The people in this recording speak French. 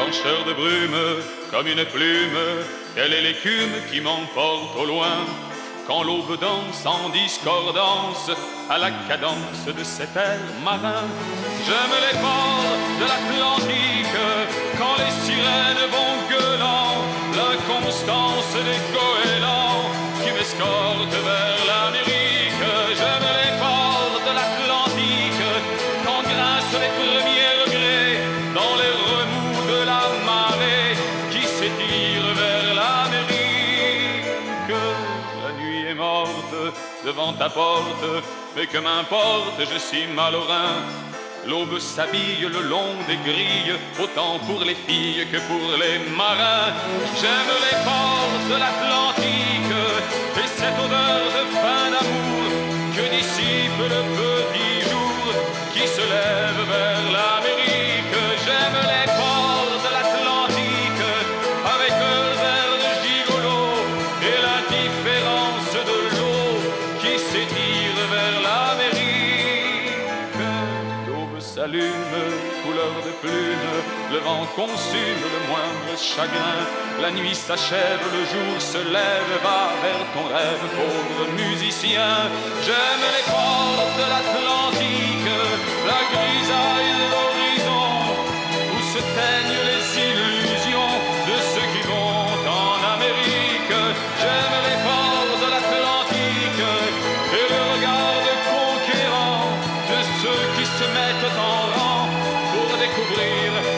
blancheur de brume, comme une plume, telle est l'écume qui m'emporte au loin. Quand l'aube danse en discordance à la cadence de cet air marin. J'aime les ports de l'Atlantique quand les sirènes vont gueulant, l'inconstance des goélands qui m'escortent vers l'Amérique. J'aime les ports de l'Atlantique quand grincent les premiers regrets dans les remous de la marée qui s'étire vers l'Amérique. La nuit est morte devant ta porte, mais que m'importe, je suis malheureux. L'aube s'habille le long des grilles, autant pour les filles que pour les marins. J'aime les ports de l'Atlantique et cette odeur de fin d'amour que dissipe le petit jour qui se lève vers l'Amérique. J'aime les ports de l'Atlantique avec leurs airs de gigolo et l'indifférence de l'eau qui s'étire vers l'Amérique. L'aube s'allume, couleur de plume, le vent consume le moindre chagrin. La nuit s'achève, le jour se lève, va vers ton rêve, pauvre musicien. J'aime les ports de l'Atlantique, la grisaille de l'horizon, où se teignent les illusions de ceux qui vont en Amérique. J'aime les ports de l'Atlantique et le regard de conquérant de ceux qui se mettent en rang pour découvrir